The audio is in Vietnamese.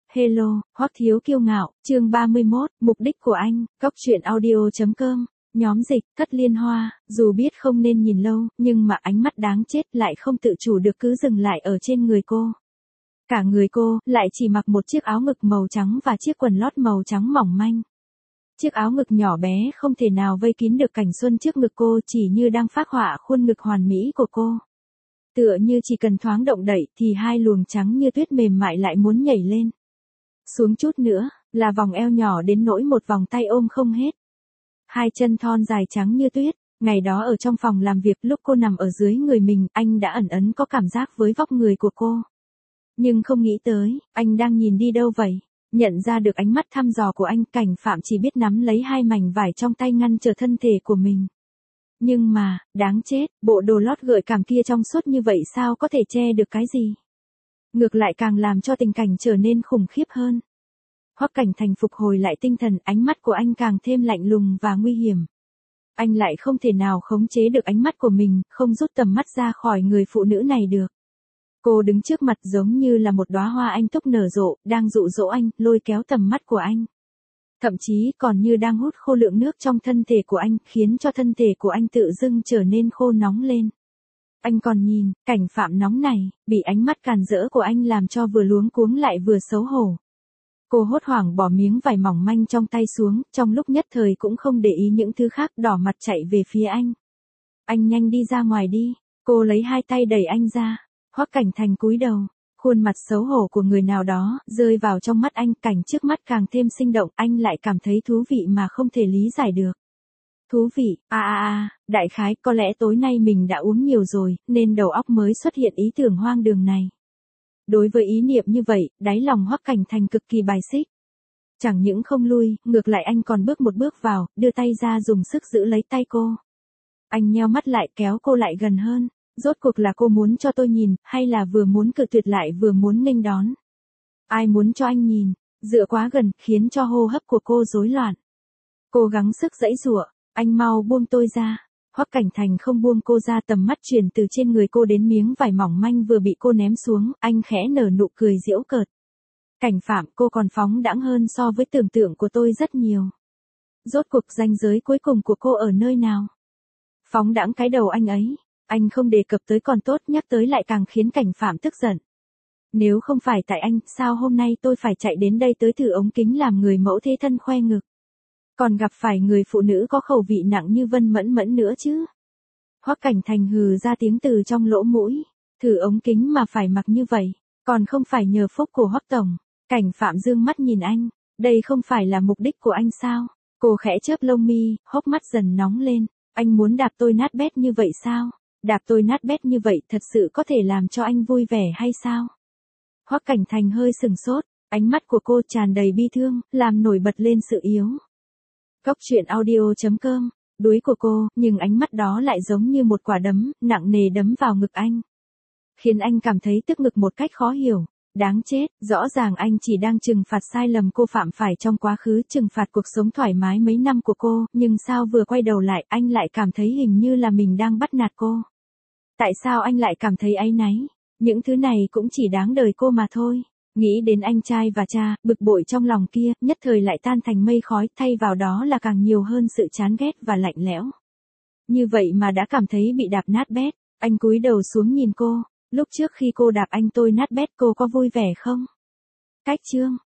Hello, Hoắc Thiếu Kiêu Ngạo, chương 31, mục đích của anh, Cóc truyện audio.com, nhóm dịch, Cất Liên Hoa, dù biết không nên nhìn lâu, nhưng mà ánh mắt đáng chết lại không tự chủ được cứ dừng lại ở trên người cô. Cả người cô, lại chỉ mặc một chiếc áo ngực màu trắng và chiếc quần lót màu trắng mỏng manh. Chiếc áo ngực nhỏ bé không thể nào vây kín được cảnh xuân trước ngực cô, chỉ như đang phác họa khuôn ngực hoàn mỹ của cô. Tựa như chỉ cần thoáng động đậy thì hai luồng trắng như tuyết mềm mại lại muốn nhảy lên. Xuống chút nữa, là vòng eo nhỏ đến nỗi một vòng tay ôm không hết. Hai chân thon dài trắng như tuyết, ngày đó ở trong phòng làm việc lúc cô nằm ở dưới người mình, anh đã ẩn ẩn có cảm giác với vóc người của cô. Nhưng không nghĩ tới, anh đang nhìn đi đâu vậy? Nhận ra được ánh mắt thăm dò của anh, Cảnh Phạm chỉ biết nắm lấy hai mảnh vải trong tay ngăn trở thân thể của mình. Nhưng mà, đáng chết, bộ đồ lót gợi cảm kia trong suốt như vậy sao có thể che được cái gì? Ngược lại càng làm cho tình cảnh trở nên khủng khiếp hơn. Hoắc Cảnh Thành phục hồi lại tinh thần, ánh mắt của anh càng thêm lạnh lùng và nguy hiểm. Anh lại không thể nào khống chế được ánh mắt của mình, không rút tầm mắt ra khỏi người phụ nữ này được. Cô đứng trước mặt giống như là một đóa hoa anh túc nở rộ, đang dụ dỗ anh, lôi kéo tầm mắt của anh. Thậm chí còn như đang hút khô lượng nước trong thân thể của anh, khiến cho thân thể của anh tự dưng trở nên khô nóng lên. Anh còn nhìn, Cảnh Phạm nóng này, bị ánh mắt càn rỡ của anh làm cho vừa luống cuống lại vừa xấu hổ. Cô hốt hoảng bỏ miếng vải mỏng manh trong tay xuống, trong lúc nhất thời cũng không để ý những thứ khác, đỏ mặt chạy về phía anh. Anh nhanh đi ra ngoài đi, cô lấy hai tay đẩy anh ra. Hoắc Cảnh Thành cúi đầu, khuôn mặt xấu hổ của người nào đó rơi vào trong mắt anh, cảnh trước mắt càng thêm sinh động, anh lại cảm thấy thú vị mà không thể lý giải được. Thú vị, đại khái có lẽ tối nay mình đã uống nhiều rồi, nên đầu óc mới xuất hiện ý tưởng hoang đường này. Đối với ý niệm như vậy, đáy lòng Hoắc Cảnh Thành cực kỳ bài xích. Chẳng những không lui, ngược lại anh còn bước một bước vào, đưa tay ra dùng sức giữ lấy tay cô. Anh nheo mắt lại kéo cô lại gần hơn. Rốt cuộc là cô muốn cho tôi nhìn, hay là vừa muốn cự tuyệt lại vừa muốn nghênh đón? Ai muốn cho anh nhìn? Dựa quá gần, khiến cho hô hấp của cô rối loạn. Cô gắng sức giãy giụa, anh mau buông tôi ra. Hoắc Cảnh Thành không buông cô ra, tầm mắt chuyển từ trên người cô đến miếng vải mỏng manh vừa bị cô ném xuống, anh khẽ nở nụ cười giễu cợt. Cảnh Phạm, cô còn phóng đãng hơn so với tưởng tượng của tôi rất nhiều. Rốt cuộc ranh giới cuối cùng của cô ở nơi nào? Phóng đãng cái đầu anh ấy. Anh không đề cập tới còn tốt, nhắc tới lại càng khiến Cảnh Phạm tức giận. Nếu không phải tại anh, sao hôm nay tôi phải chạy đến đây tới thử ống kính làm người mẫu thế thân khoe ngực? Còn gặp phải người phụ nữ có khẩu vị nặng như Vân Mẫn Mẫn nữa chứ? Hoắc Cảnh Thành hừ ra tiếng từ trong lỗ mũi. Thử ống kính mà phải mặc như vậy, còn không phải nhờ phúc của Hoắc tổng. Cảnh Phạm dương mắt nhìn anh, đây không phải là mục đích của anh sao? Cô khẽ chớp lông mi, hốc mắt dần nóng lên. Anh muốn đạp tôi nát bét như vậy sao? Đạp tôi nát bét như vậy thật sự có thể làm cho anh vui vẻ hay sao? Hoắc Cảnh Thành hơi sừng sốt, ánh mắt của cô tràn đầy bi thương, làm nổi bật lên sự yếu. Cóc truyện audio.com, đuối của cô, nhưng ánh mắt đó lại giống như một quả đấm, nặng nề đấm vào ngực anh. Khiến anh cảm thấy tức ngực một cách khó hiểu. Đáng chết, rõ ràng anh chỉ đang trừng phạt sai lầm cô phạm phải trong quá khứ, trừng phạt cuộc sống thoải mái mấy năm của cô, nhưng sao vừa quay đầu lại, anh lại cảm thấy hình như là mình đang bắt nạt cô. Tại sao anh lại cảm thấy áy náy? Những thứ này cũng chỉ đáng đời cô mà thôi. Nghĩ đến anh trai và cha, bực bội trong lòng kia, nhất thời lại tan thành mây khói, thay vào đó là càng nhiều hơn sự chán ghét và lạnh lẽo. Như vậy mà đã cảm thấy bị đạp nát bét, anh cúi đầu xuống nhìn cô. Lúc trước khi cô đạp anh tôi nát bét cô có vui vẻ không? Cách chương.